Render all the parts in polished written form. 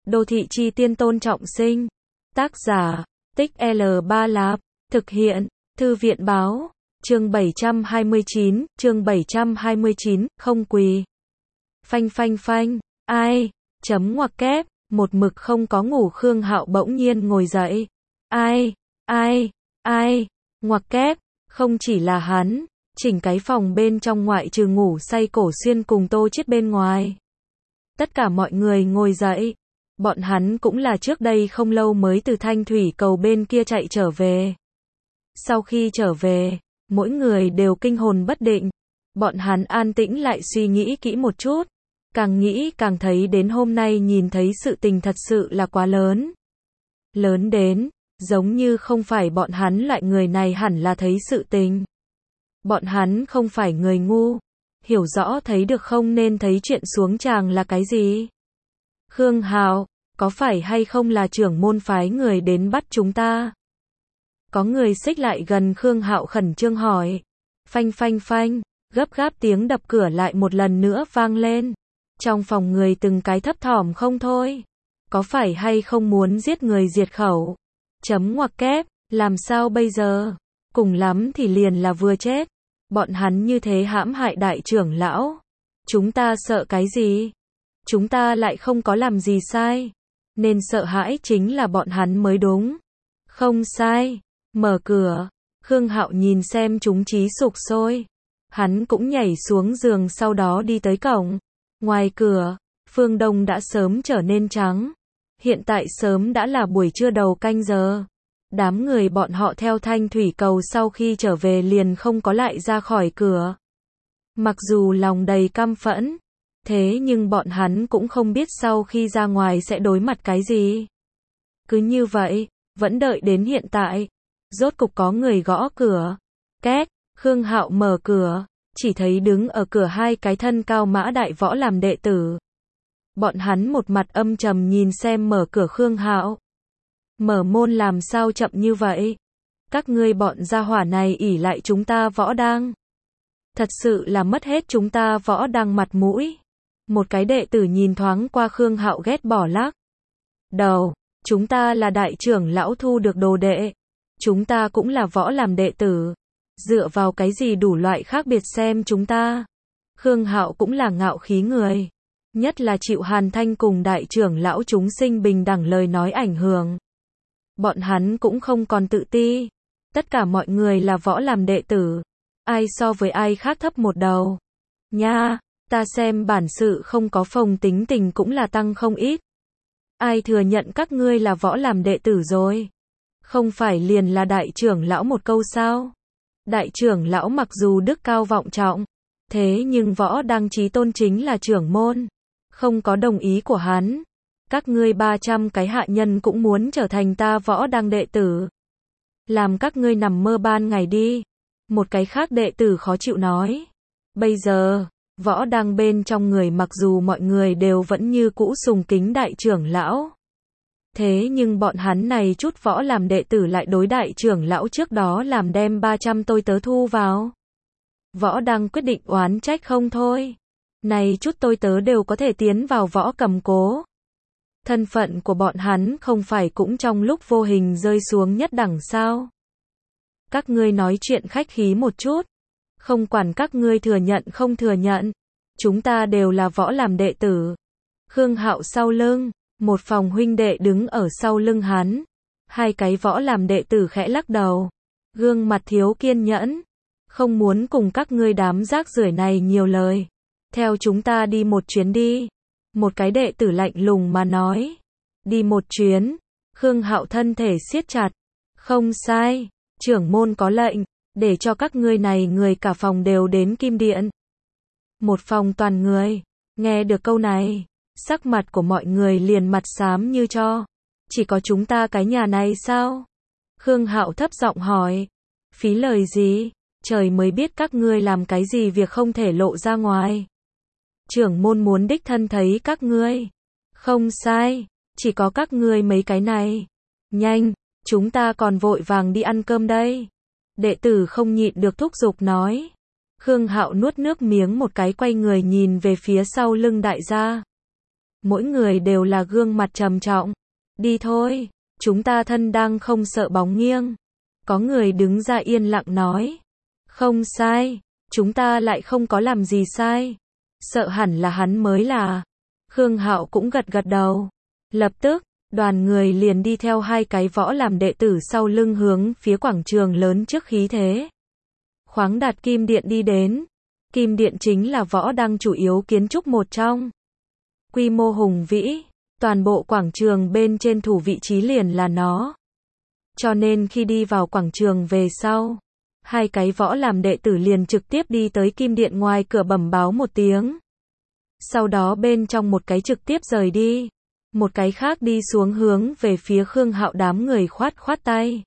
Đô thị chi tiên Tôn Trọng Sinh. Tác giả, Tích L3 Lạp. Thực hiện, Thư viện báo. Chương 729, không quỳ. Phanh phanh phanh, ai, chấm ngoặc kép, một mực không có ngủ Khương Hạo bỗng nhiên ngồi dậy. Ai, ngoặc kép, không chỉ là hắn, chỉnh cái phòng bên trong ngoại trừ ngủ say Cổ Xuyên cùng Tô Chiết bên ngoài. Tất cả mọi người ngồi dậy. Bọn hắn cũng là trước đây không lâu mới từ Thanh Thủy Cầu bên kia chạy trở về. Sau khi trở về, mỗi người đều kinh hồn bất định. Bọn hắn an tĩnh lại suy nghĩ kỹ một chút. Càng nghĩ càng thấy đến hôm nay nhìn thấy sự tình thật sự là quá lớn. Lớn đến, giống như không phải bọn hắn loại người này hẳn là thấy sự tình. Bọn hắn không phải người ngu. Hiểu rõ thấy được không nên thấy chuyện xuống tràng là cái gì. Khương Hạo, có phải hay không là trưởng môn phái người đến bắt chúng ta? Có người xích lại gần Khương Hạo khẩn trương hỏi. Phanh phanh phanh, gấp gáp tiếng đập cửa lại một lần nữa vang lên. Trong phòng người từng cái thấp thỏm không thôi. Có phải hay không muốn giết người diệt khẩu? Chấm ngoặc kép, làm sao bây giờ? Cùng lắm thì liền là vừa chết. Bọn hắn như thế hãm hại đại trưởng lão. Chúng ta sợ cái gì? Chúng ta lại không có làm gì sai. Nên sợ hãi chính là bọn hắn mới đúng. Không sai. Mở cửa. Khương Hạo nhìn xem chúng trí sục sôi. Hắn cũng nhảy xuống giường sau đó đi tới cổng. Ngoài cửa, phương đông đã sớm trở nên trắng. Hiện tại sớm đã là buổi trưa đầu canh giờ. Đám người bọn họ theo Thanh Thủy Cầu sau khi trở về liền không có lại ra khỏi cửa. Mặc dù lòng đầy căm phẫn, thế nhưng bọn hắn cũng không biết sau khi ra ngoài sẽ đối mặt cái gì. Cứ như vậy, vẫn đợi đến hiện tại. Rốt cục có người gõ cửa. Két, Khương Hạo mở cửa, chỉ thấy đứng ở cửa hai cái thân cao mã đại võ làm đệ tử. Bọn hắn một mặt âm trầm nhìn xem mở cửa Khương Hạo. Mở môn làm sao chậm như vậy? Các ngươi bọn gia hỏa này ỷ lại chúng ta võ đang. Thật sự là mất hết chúng ta võ đang mặt mũi. Một cái đệ tử nhìn thoáng qua Khương Hạo ghét bỏ lắc đầu. Chúng ta là đại trưởng lão thu được đồ đệ. Chúng ta cũng là võ làm đệ tử. Dựa vào cái gì đủ loại khác biệt xem chúng ta. Khương Hạo cũng là ngạo khí người. Nhất là chịu Hàn Thanh cùng đại trưởng lão chúng sinh bình đẳng lời nói ảnh hưởng. Bọn hắn cũng không còn tự ti. Tất cả mọi người là võ làm đệ tử. Ai so với ai khác thấp một đầu. Nha, ta xem bản sự không có phồng tính tình cũng là tăng không ít. Ai thừa nhận các ngươi là võ làm đệ tử rồi? Không phải liền là đại trưởng lão một câu sao? Đại trưởng lão mặc dù đức cao vọng trọng, thế nhưng võ đang chí tôn chính là trưởng môn. Không có đồng ý của hắn. Các ngươi 300 cái hạ nhân cũng muốn trở thành ta võ đang đệ tử. Làm các ngươi nằm mơ ban ngày đi. Một cái khác đệ tử khó chịu nói. Bây giờ, võ đang bên trong người mặc dù mọi người đều vẫn như cũ sùng kính đại trưởng lão. Thế nhưng bọn hắn này chút võ làm đệ tử lại đối đại trưởng lão trước đó làm đem 300 tôi tớ thu vào. Võ đang quyết định oán trách không thôi. Này chút tôi tớ đều có thể tiến vào võ cầm cố. Thân phận của bọn hắn không phải cũng trong lúc vô hình rơi xuống nhất đẳng sao? Các ngươi nói chuyện khách khí một chút. Không quản các ngươi thừa nhận không thừa nhận. Chúng ta đều là võ làm đệ tử. Khương Hạo sau lưng. Một phòng huynh đệ đứng ở sau lưng hắn. Hai cái võ làm đệ tử khẽ lắc đầu. Gương mặt thiếu kiên nhẫn. Không muốn cùng các ngươi đám rác rưởi này nhiều lời. Theo chúng ta đi một chuyến đi. Một cái đệ tử lạnh lùng mà nói. Đi một chuyến. Khương Hạo thân thể siết chặt. Không sai. Trưởng môn có lệnh. Để cho các ngươi này người cả phòng đều đến Kim Điện. Một phòng toàn người. Nghe được câu này. Sắc mặt của mọi người liền mặt xám như tro. Chỉ có chúng ta cái nhà này sao? Khương Hạo thấp giọng hỏi. Phí lời gì? Trời mới biết các ngươi làm cái gì việc không thể lộ ra ngoài. Trưởng môn muốn đích thân thấy các ngươi. Không sai, chỉ có các ngươi mấy cái này. Nhanh, chúng ta còn vội vàng đi ăn cơm đây. Đệ tử không nhịn được thúc giục nói. Khương Hạo nuốt nước miếng một cái quay người nhìn về phía sau lưng đại gia. Mỗi người đều là gương mặt trầm trọng. Đi thôi, chúng ta thân đang không sợ bóng nghiêng. Có người đứng ra yên lặng nói. Không sai, chúng ta lại không có làm gì sai. Sợ hẳn là hắn mới là. Khương Hạo cũng gật gật đầu. Lập tức, đoàn người liền đi theo hai cái võ làm đệ tử sau lưng hướng phía quảng trường lớn trước khí thế. Khoáng đạt Kim Điện đi đến. Kim Điện chính là võ đăng chủ yếu kiến trúc một trong. Quy mô hùng vĩ, toàn bộ quảng trường bên trên thủ vị trí liền là nó. Cho nên khi đi vào quảng trường về sau, hai cái võ làm đệ tử liền trực tiếp đi tới Kim Điện ngoài cửa bẩm báo một tiếng. Sau đó bên trong một cái trực tiếp rời đi, một cái khác đi xuống hướng về phía Khương Hạo đám người khoát khoát tay.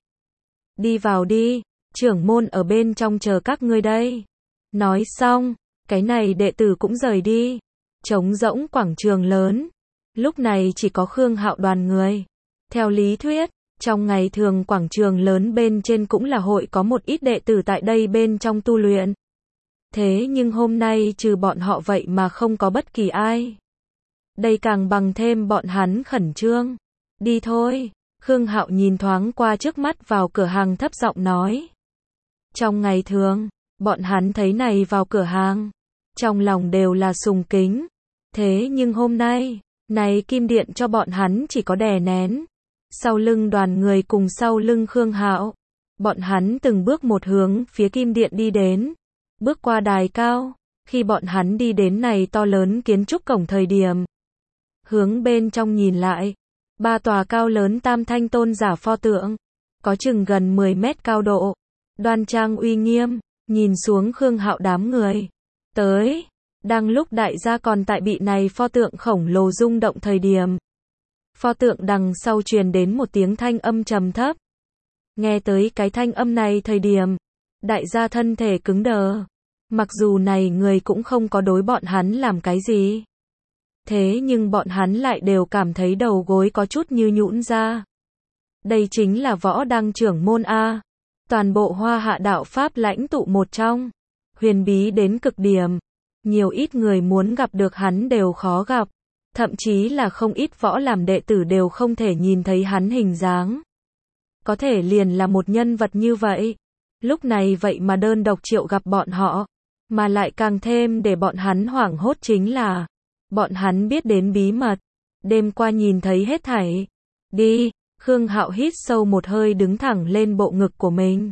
Đi vào đi, trưởng môn ở bên trong chờ các ngươi đây. Nói xong, cái này đệ tử cũng rời đi. Trống rỗng quảng trường lớn, lúc này chỉ có Khương Hạo đoàn người. Theo lý thuyết, trong ngày thường quảng trường lớn bên trên cũng là hội có một ít đệ tử tại đây bên trong tu luyện. Thế nhưng hôm nay trừ bọn họ vậy mà không có bất kỳ ai. Đây càng bằng thêm bọn hắn khẩn trương. Đi thôi, Khương Hạo nhìn thoáng qua trước mắt vào cửa hàng thấp giọng nói. Trong ngày thường, bọn hắn thấy này vào cửa hàng, trong lòng đều là sùng kính. Thế nhưng hôm nay, này Kim Điện cho bọn hắn chỉ có đè nén. Sau lưng đoàn người cùng sau lưng Khương Hạo, bọn hắn từng bước một hướng phía Kim Điện đi đến. Bước qua đài cao, khi bọn hắn đi đến này to lớn kiến trúc cổng thời điểm. Hướng bên trong nhìn lại, ba tòa cao lớn tam thanh tôn giả pho tượng, có chừng gần 10 mét cao độ, đoan trang uy nghiêm, nhìn xuống Khương Hạo đám người. Tới, đang lúc đại gia còn tại bị này pho tượng khổng lồ rung động thời điểm. Pho tượng đằng sau truyền đến một tiếng thanh âm trầm thấp. Nghe tới cái thanh âm này thời điểm, đại gia thân thể cứng đờ. Mặc dù này người cũng không có đối bọn hắn làm cái gì. Thế nhưng bọn hắn lại đều cảm thấy đầu gối có chút như nhũn ra. Đây chính là võ đăng trưởng môn A. Toàn bộ Hoa Hạ đạo Pháp lãnh tụ một trong. Huyền bí đến cực điểm. Nhiều ít người muốn gặp được hắn đều khó gặp. Thậm chí là không ít võ làm đệ tử đều không thể nhìn thấy hắn hình dáng. Có thể liền là một nhân vật như vậy. Lúc này vậy mà đơn độc triệu gặp bọn họ. Mà lại càng thêm để bọn hắn hoảng hốt chính là bọn hắn biết đến bí mật. Đêm qua nhìn thấy hết thảy. Đi, Khương Hạo hít sâu một hơi đứng thẳng lên bộ ngực của mình.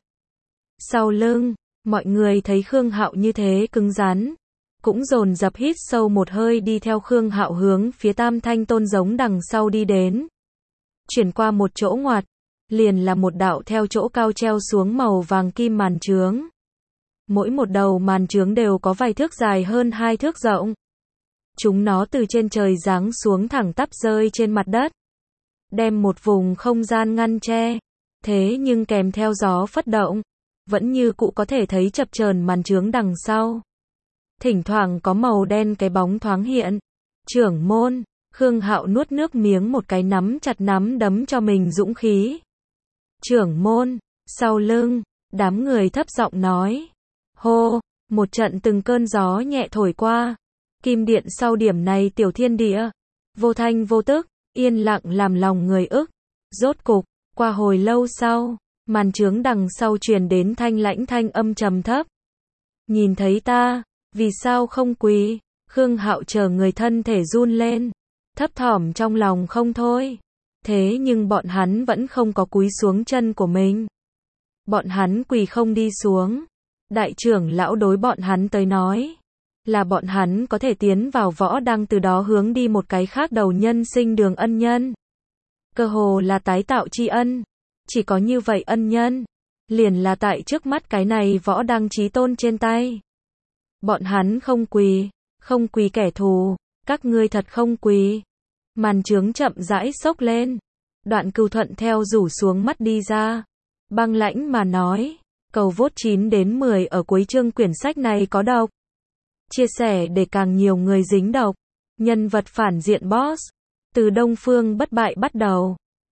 Sau lưng, mọi người thấy Khương Hạo như thế cứng rắn. Cũng dồn dập hít sâu một hơi đi theo Khương Hạo hướng phía Tam Thanh Tôn giống đằng sau đi đến. Chuyển qua một chỗ ngoặt, liền là một đạo theo chỗ cao treo xuống màu vàng kim màn chướng. Mỗi một đầu màn chướng đều có vài thước dài hơn 2 thước rộng. Chúng nó từ trên trời giáng xuống thẳng tắp rơi trên mặt đất. Đem một vùng không gian ngăn che. Thế nhưng kèm theo gió phất động, vẫn như cũ có thể thấy chập chờn màn chướng đằng sau. Thỉnh thoảng có màu đen cái bóng thoáng hiện. Trưởng môn, Khương Hạo nuốt nước miếng một cái nắm chặt nắm đấm cho mình dũng khí. Trưởng môn, sau lưng, đám người thấp giọng nói. Hô, một trận từng cơn gió nhẹ thổi qua. Kim Điện sau điểm này tiểu thiên địa. Vô thanh vô tức, yên lặng làm lòng người ức. Rốt cục, qua hồi lâu sau, màn chướng đằng sau truyền đến thanh lãnh thanh âm trầm thấp. Nhìn thấy ta, vì sao không quỳ? Khương Hạo chờ người thân thể run lên. Thấp thỏm trong lòng không thôi. Thế nhưng bọn hắn vẫn không có cúi xuống chân của mình. Bọn hắn quỳ không đi xuống. Đại trưởng lão đối bọn hắn tới nói. Là bọn hắn có thể tiến vào võ đăng từ đó hướng đi một cái khác đầu nhân sinh đường ân nhân. Cơ hồ là tái tạo tri ân. Chỉ có như vậy ân nhân. Liền là tại trước mắt cái này võ đăng chí tôn trên tay. Bọn hắn không quỳ kẻ thù, các ngươi thật không quỳ. Màn chướng chậm rãi xốc lên. Đoạn Cừu thuận theo rủ xuống mắt đi ra. Băng lãnh mà nói, cầu vote 9 đến 10 ở cuối chương quyển sách này có độc. Chia sẻ để càng nhiều người dính độc. Nhân vật phản diện boss. Từ Đông Phương bất bại bắt đầu.